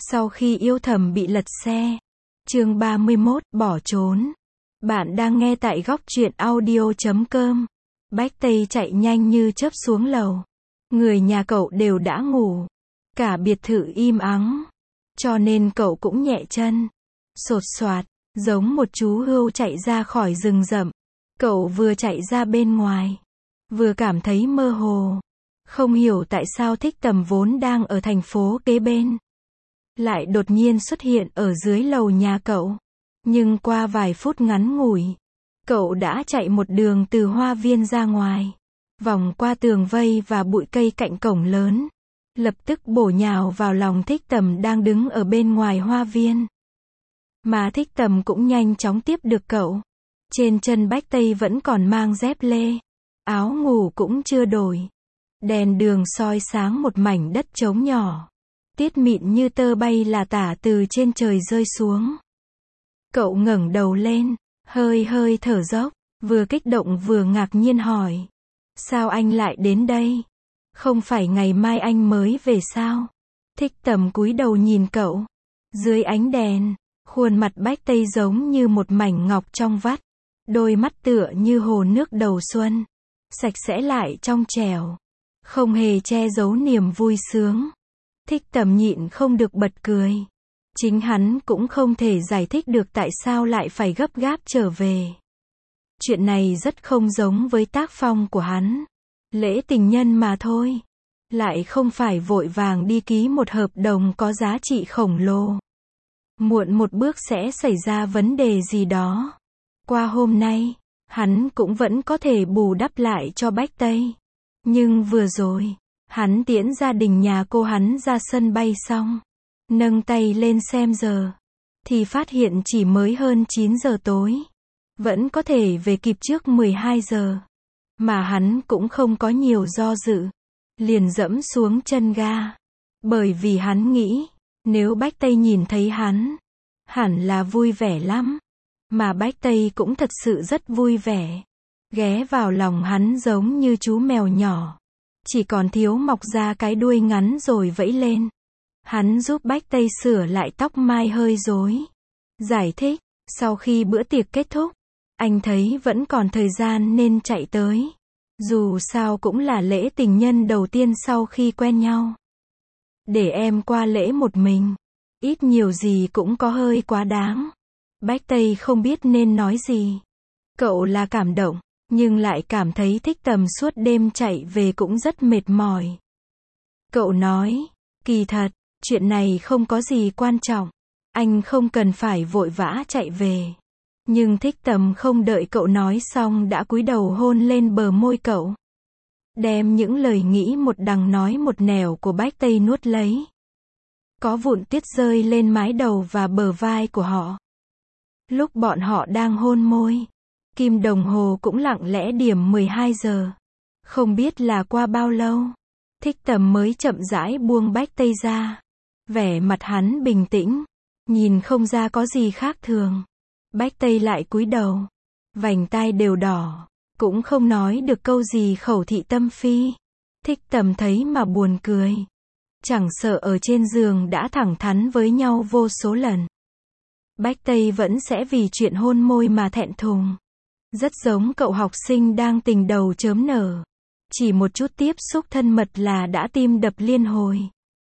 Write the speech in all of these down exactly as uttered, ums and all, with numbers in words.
Sau khi yêu thầm bị lật xe. Chương ba mươi mốt, bỏ trốn. Bạn đang nghe tại góc truyện audio chấm com. Bách Tây chạy nhanh như chớp xuống lầu. Người nhà cậu đều đã ngủ. Cả biệt thự im ắng. Cho nên cậu cũng nhẹ chân. Sột soạt, giống một chú hươu chạy ra khỏi rừng rậm. Cậu vừa chạy ra bên ngoài, vừa cảm thấy mơ hồ. Không hiểu tại sao Thích Tầm vốn đang ở thành phố kế bên, lại đột nhiên xuất hiện ở dưới lầu nhà cậu. Nhưng qua vài phút ngắn ngủi, cậu đã chạy một đường từ hoa viên ra ngoài, vòng qua tường vây và bụi cây cạnh cổng lớn, lập tức bổ nhào vào lòng Thích Tầm đang đứng ở bên ngoài hoa viên. Mà Thích Tầm cũng nhanh chóng tiếp được cậu. Trên chân Bách Tây vẫn còn mang dép lê, áo ngủ cũng chưa đổi. Đèn đường soi sáng một mảnh đất trống nhỏ. Tiết mịn như tơ bay là tả từ trên trời rơi xuống. Cậu ngẩng đầu lên, hơi hơi thở dốc, vừa kích động vừa ngạc nhiên hỏi. Sao anh lại đến đây? Không phải ngày mai anh mới về sao? Thích Tầm cúi đầu nhìn cậu. Dưới ánh đèn, khuôn mặt Bách Tây giống như một mảnh ngọc trong vắt. Đôi mắt tựa như hồ nước đầu xuân. Sạch sẽ lại trong trẻo. Không hề che giấu niềm vui sướng. Thích Tầm nhịn không được bật cười. Chính hắn cũng không thể giải thích được tại sao lại phải gấp gáp trở về. Chuyện này rất không giống với tác phong của hắn. Lễ tình nhân mà thôi. Lại không phải vội vàng đi ký một hợp đồng có giá trị khổng lồ. Muộn một bước sẽ xảy ra vấn đề gì đó. Qua hôm nay, hắn cũng vẫn có thể bù đắp lại cho Bách Tây. Nhưng vừa rồi, hắn tiễn gia đình nhà cô hắn ra sân bay xong, nâng tay lên xem giờ, thì phát hiện chỉ mới hơn chín giờ tối. Vẫn có thể về kịp trước mười hai giờ. Mà hắn cũng không có nhiều do dự. Liền dẫm xuống chân ga. Bởi vì hắn nghĩ, nếu Bách Tây nhìn thấy hắn, hẳn là vui vẻ lắm. Mà Bách Tây cũng thật sự rất vui vẻ. Ghé vào lòng hắn giống như chú mèo nhỏ. Chỉ còn thiếu mọc ra cái đuôi ngắn rồi vẫy lên. Hắn giúp Bách Tây sửa lại tóc mai hơi rối. Giải thích, sau khi bữa tiệc kết thúc, anh thấy vẫn còn thời gian nên chạy tới. Dù sao cũng là lễ tình nhân đầu tiên sau khi quen nhau. Để em qua lễ một mình, ít nhiều gì cũng có hơi quá đáng. Bách Tây không biết nên nói gì. Cậu là cảm động, nhưng lại cảm thấy Thích Tầm suốt đêm chạy về cũng rất mệt mỏi. Cậu nói, kỳ thật, chuyện này không có gì quan trọng. Anh không cần phải vội vã chạy về. Nhưng Thích Tầm không đợi cậu nói xong đã cúi đầu hôn lên bờ môi cậu. Đem những lời nghĩ một đằng nói một nẻo của Bách Tây nuốt lấy. Có vụn tuyết rơi lên mái đầu và bờ vai của họ. Lúc bọn họ đang hôn môi, kim đồng hồ cũng lặng lẽ điểm mười hai giờ. Không biết là qua bao lâu, Thích Tầm mới chậm rãi buông Bách Tây ra. Vẻ mặt hắn bình tĩnh, nhìn không ra có gì khác thường. Bách Tây lại cúi đầu, vành tai đều đỏ, cũng không nói được câu gì khẩu thị tâm phi. Thích Tầm thấy mà buồn cười. Chẳng sợ ở trên giường đã thẳng thắn với nhau vô số lần. Bách Tây vẫn sẽ vì chuyện hôn môi mà thẹn thùng. Rất giống cậu học sinh đang tình đầu chớm nở. Chỉ một chút tiếp xúc thân mật là đã tim đập liên hồi.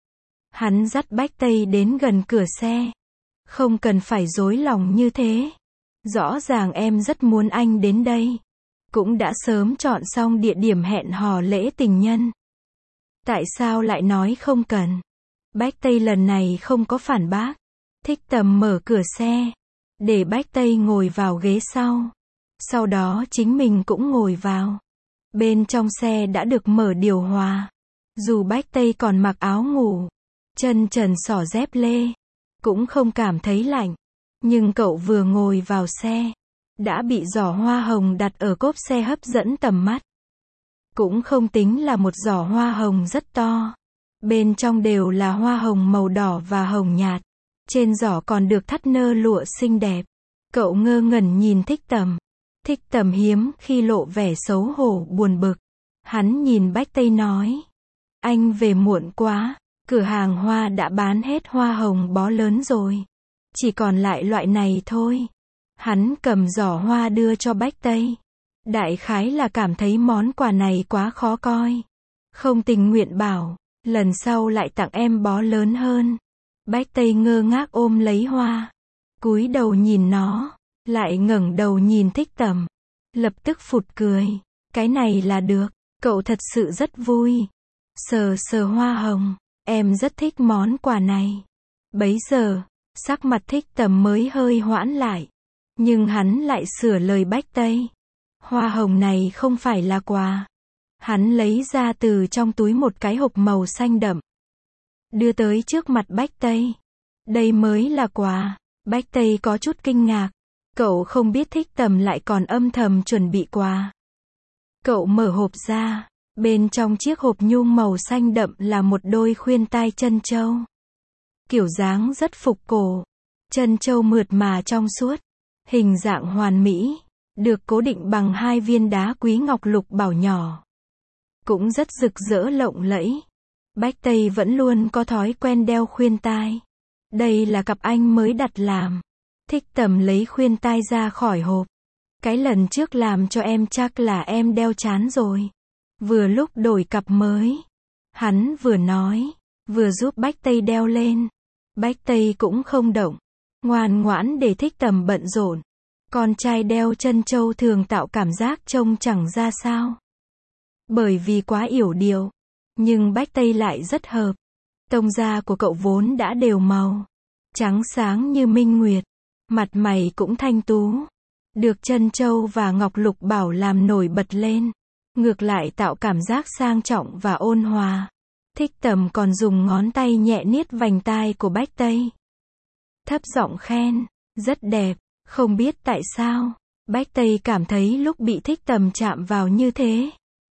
Hắn dắt Bách Tây đến gần cửa xe. Không cần phải dối lòng như thế. Rõ ràng em rất muốn anh đến đây. Cũng đã sớm chọn xong địa điểm hẹn hò lễ tình nhân. Tại sao lại nói không cần? Bách Tây lần này không có phản bác. Thích Tầm mở cửa xe, để Bách Tây ngồi vào ghế sau. Sau đó chính mình cũng ngồi vào. Bên trong xe đã được mở điều hòa. Dù Bách Tây còn mặc áo ngủ, chân trần xỏ dép lê, cũng không cảm thấy lạnh. Nhưng cậu vừa ngồi vào xe, đã bị giỏ hoa hồng đặt ở cốp xe hấp dẫn tầm mắt. Cũng không tính là một giỏ hoa hồng rất to. Bên trong đều là hoa hồng màu đỏ và hồng nhạt. Trên giỏ còn được thắt nơ lụa xinh đẹp. Cậu ngơ ngẩn nhìn Thích Tầm. Thích Tầm hiếm khi lộ vẻ xấu hổ buồn bực. Hắn nhìn Bách Tây nói. Anh về muộn quá. Cửa hàng hoa đã bán hết hoa hồng bó lớn rồi. Chỉ còn lại loại này thôi. Hắn cầm giỏ hoa đưa cho Bách Tây. Đại khái là cảm thấy món quà này quá khó coi. Không tình nguyện bảo, lần sau lại tặng em bó lớn hơn. Bách Tây ngơ ngác ôm lấy hoa. Cúi đầu nhìn nó, lại ngẩng đầu nhìn Thích Tầm. Lập tức phụt cười. Cái này là được, cậu thật sự rất vui. Sờ sờ hoa hồng, em rất thích món quà này. Bấy giờ, sắc mặt Thích Tầm mới hơi hoãn lại. Nhưng hắn lại sửa lời Bách Tây. Hoa hồng này không phải là quà. Hắn lấy ra từ trong túi một cái hộp màu xanh đậm. Đưa tới trước mặt Bách Tây. Đây mới là quà. Bách Tây có chút kinh ngạc. Cậu không biết Thích Tầm lại còn âm thầm chuẩn bị quà. Cậu mở hộp ra. Bên trong chiếc hộp nhung màu xanh đậm là một đôi khuyên tai chân châu. Kiểu dáng rất phục cổ. Chân châu mượt mà trong suốt. Hình dạng hoàn mỹ. Được cố định bằng hai viên đá quý ngọc lục bảo nhỏ. Cũng rất rực rỡ lộng lẫy. Bách Tây vẫn luôn có thói quen đeo khuyên tai. Đây là cặp anh mới đặt làm. Thích Tầm lấy khuyên tai ra khỏi hộp. Cái lần trước làm cho em chắc là em đeo chán rồi. Vừa lúc đổi cặp mới. Hắn vừa nói, vừa giúp Bách Tây đeo lên. Bách Tây cũng không động. Ngoan ngoãn để Thích Tầm bận rộn. Con trai đeo chân châu thường tạo cảm giác trông chẳng ra sao. Bởi vì quá yểu điệu. Nhưng Bách Tây lại rất hợp. Tông da của cậu vốn đã đều màu. Trắng sáng như minh nguyệt. Mặt mày cũng thanh tú. Được chân châu và ngọc lục bảo làm nổi bật lên. Ngược lại tạo cảm giác sang trọng và ôn hòa. Thích Tầm còn dùng ngón tay nhẹ niết vành tai của Bách Tây. Thấp giọng khen. Rất đẹp. Không biết tại sao. Bách Tây cảm thấy lúc bị Thích Tầm chạm vào như thế.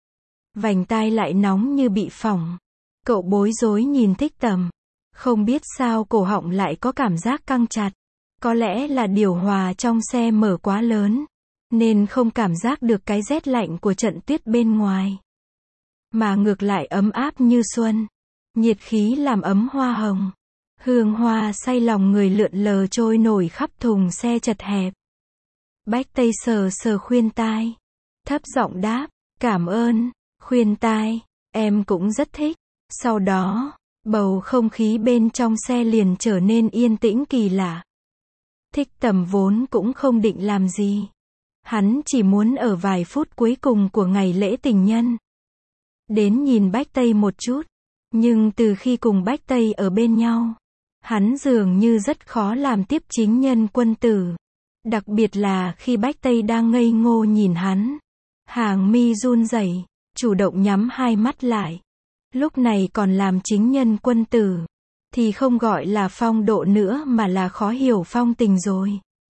Vành tai lại nóng như bị phỏng. Cậu bối rối nhìn Thích Tầm. Không biết sao cổ họng lại có cảm giác căng chặt. Có lẽ là điều hòa trong xe mở quá lớn. Nên không cảm giác được cái rét lạnh của trận tuyết bên ngoài. Mà ngược lại ấm áp như xuân. Nhiệt khí làm ấm hoa hồng. Hương hoa say lòng người lượn lờ trôi nổi khắp thùng xe chật hẹp. Bách Tây sờ sờ khuyên tai. Thấp giọng đáp. Cảm ơn, khuyên tai. Em cũng rất thích. Sau đó, bầu không khí bên trong xe liền trở nên yên tĩnh kỳ lạ. Thích Tầm vốn cũng không định làm gì. Hắn chỉ muốn ở vài phút cuối cùng của ngày lễ tình nhân. Đến nhìn Bách Tây một chút. Nhưng từ khi cùng Bách Tây ở bên nhau, hắn dường như rất khó làm tiếp chính nhân quân tử. Đặc biệt là khi Bách Tây đang ngây ngô nhìn hắn. Hàng mi run rẩy, chủ động nhắm hai mắt lại. Lúc này còn làm chính nhân quân tử. Thì không gọi là phong độ nữa mà là khó hiểu phong tình rồi.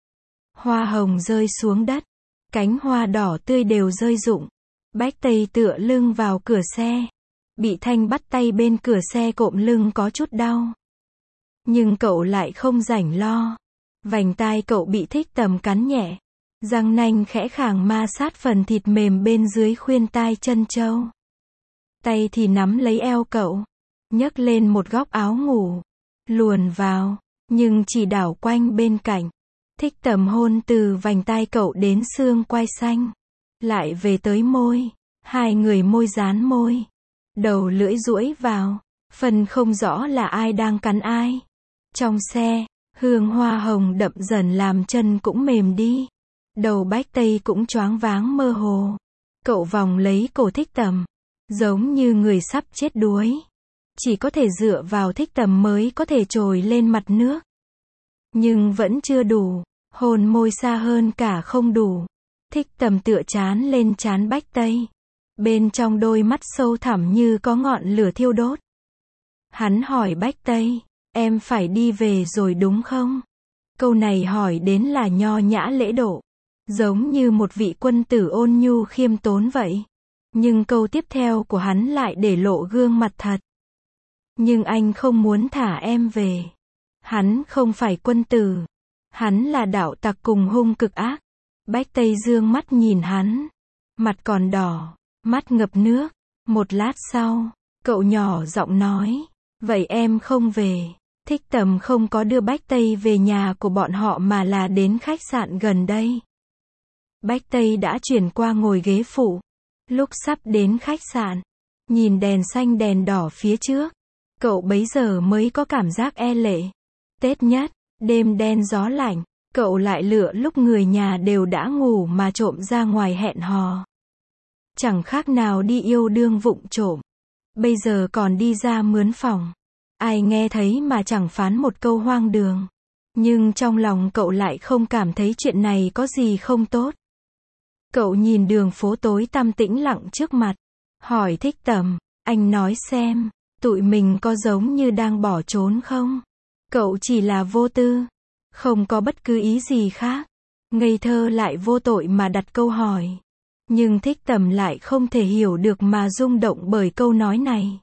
Hoa hồng rơi xuống đất. Cánh hoa đỏ tươi đều rơi rụng. Bách Tây tựa lưng vào cửa xe. Bị Thanh bắt tay bên cửa xe cộm lưng có chút đau. Nhưng cậu lại không rảnh lo. Vành tai cậu bị Thích Tầm cắn nhẹ. Răng nanh khẽ khàng ma sát phần thịt mềm bên dưới khuyên tai chân châu. Tay thì nắm lấy eo cậu. Nhấc lên một góc áo ngủ. Luồn vào. Nhưng chỉ đảo quanh bên cạnh. Thích Tầm hôn từ vành tai cậu đến xương quai xanh. Lại về tới môi. Hai người môi dán môi. Đầu lưỡi duỗi vào. Phần không rõ là ai đang cắn ai. Trong xe, hương hoa hồng đậm dần làm chân cũng mềm đi. Đầu Bách Tây cũng choáng váng mơ hồ. Cậu vòng lấy cổ Thích Tầm. Giống như người sắp chết đuối. Chỉ có thể dựa vào Thích Tầm mới có thể trồi lên mặt nước. Nhưng vẫn chưa đủ. Hôn môi xa hơn cả không đủ. Thích Tầm tựa chán lên trán Bách Tây. Bên trong đôi mắt sâu thẳm như có ngọn lửa thiêu đốt. Hắn hỏi Bách Tây. Em phải đi về rồi đúng không? Câu này hỏi đến là nho nhã lễ độ. Giống như một vị quân tử ôn nhu khiêm tốn vậy. Nhưng câu tiếp theo của hắn lại để lộ gương mặt thật. Nhưng anh không muốn thả em về. Hắn không phải quân tử. Hắn là đạo tặc cùng hung cực ác. Bách Tây dương mắt nhìn hắn. Mặt còn đỏ. Mắt ngập nước. Một lát sau, cậu nhỏ giọng nói. Vậy em không về. Thích Tầm không có đưa Bách Tây về nhà của bọn họ mà là đến khách sạn gần đây. Bách Tây đã chuyển qua ngồi ghế phụ. Lúc sắp đến khách sạn, nhìn đèn xanh đèn đỏ phía trước, cậu bấy giờ mới có cảm giác e lệ. Tết nhất, đêm đen gió lạnh, cậu lại lựa lúc người nhà đều đã ngủ mà trộm ra ngoài hẹn hò. Chẳng khác nào đi yêu đương vụng trộm. Bây giờ còn đi ra mướn phòng. Ai nghe thấy mà chẳng phán một câu hoang đường. Nhưng trong lòng cậu lại không cảm thấy chuyện này có gì không tốt. Cậu nhìn đường phố tối tăm tĩnh lặng trước mặt. Hỏi Thích Tầm, anh nói xem, tụi mình có giống như đang bỏ trốn không? Cậu chỉ là vô tư, không có bất cứ ý gì khác. Ngây thơ lại vô tội mà đặt câu hỏi. Nhưng Thích Tầm lại không thể hiểu được mà rung động bởi câu nói này.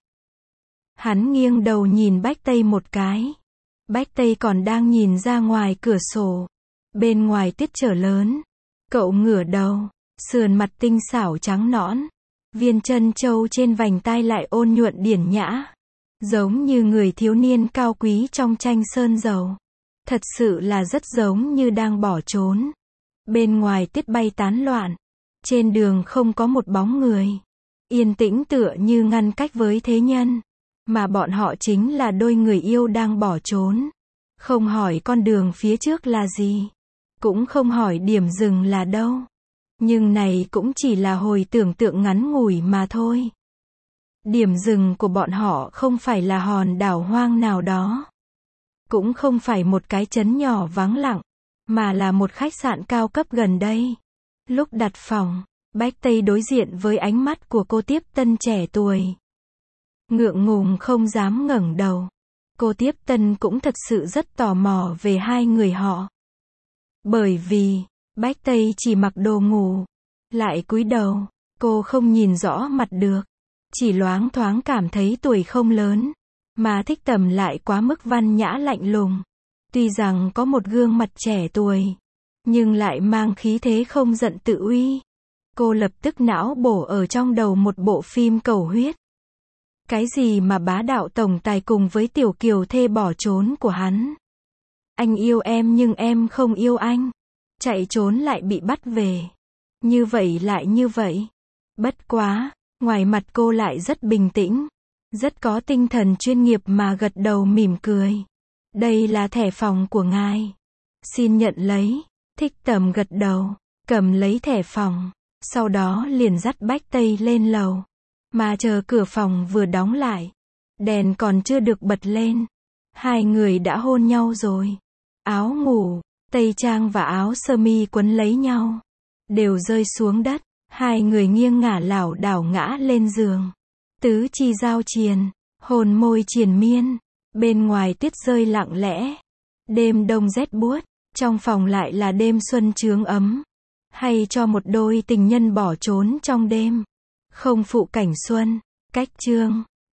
Hắn nghiêng đầu nhìn Bách Tây một cái. Bách Tây còn đang nhìn ra ngoài cửa sổ. Bên ngoài tiết trở lớn. Cậu ngửa đầu, sườn mặt tinh xảo trắng nõn. Viên chân châu trên vành tai lại ôn nhuận điển nhã. Giống như người thiếu niên cao quý trong tranh sơn dầu. Thật sự là rất giống như đang bỏ trốn. Bên ngoài tiết bay tán loạn. Trên đường không có một bóng người. Yên tĩnh tựa như ngăn cách với thế nhân. Mà bọn họ chính là đôi người yêu đang bỏ trốn. Không hỏi con đường phía trước là gì. Cũng không hỏi điểm dừng là đâu. Nhưng này cũng chỉ là hồi tưởng tượng ngắn ngủi mà thôi. Điểm dừng của bọn họ không phải là hòn đảo hoang nào đó. Cũng không phải một cái trấn nhỏ vắng lặng. Mà là một khách sạn cao cấp gần đây. Lúc đặt phòng, Bách Tây đối diện với ánh mắt của cô tiếp tân trẻ tuổi. Ngượng ngùng không dám ngẩng đầu. Cô tiếp tân cũng thật sự rất tò mò về hai người họ. Bởi vì, Bách Tây chỉ mặc đồ ngủ. Lại cúi đầu, cô không nhìn rõ mặt được. Chỉ loáng thoáng cảm thấy tuổi không lớn. Mà Thích Tầm lại quá mức văn nhã lạnh lùng. Tuy rằng có một gương mặt trẻ tuổi. Nhưng lại mang khí thế không giận tự uy. Cô lập tức não bổ ở trong đầu một bộ phim cầu huyết. Cái gì mà bá đạo tổng tài cùng với tiểu kiều thê bỏ trốn của hắn. Anh yêu em nhưng em không yêu anh. Chạy trốn lại bị bắt về. Như vậy lại như vậy. Bất quá, ngoài mặt cô lại rất bình tĩnh. Rất có tinh thần chuyên nghiệp mà gật đầu mỉm cười. Đây là thẻ phòng của ngài. Xin nhận lấy. Thích Tầm gật đầu, cầm lấy thẻ phòng. Sau đó liền dắt Bách Tây lên lầu. Mà chờ cửa phòng vừa đóng lại. Đèn còn chưa được bật lên. Hai người đã hôn nhau rồi. Áo ngủ, tây trang và áo sơ mi quấn lấy nhau. Đều rơi xuống đất. Hai người nghiêng ngả lảo đảo ngã lên giường. Tứ chi giao triền, hôn môi triền miên. Bên ngoài tuyết rơi lặng lẽ. Đêm đông rét buốt. Trong phòng lại là đêm xuân chướng ấm. Hay cho một đôi tình nhân bỏ trốn trong đêm. Không phụ cảnh xuân. Cách chương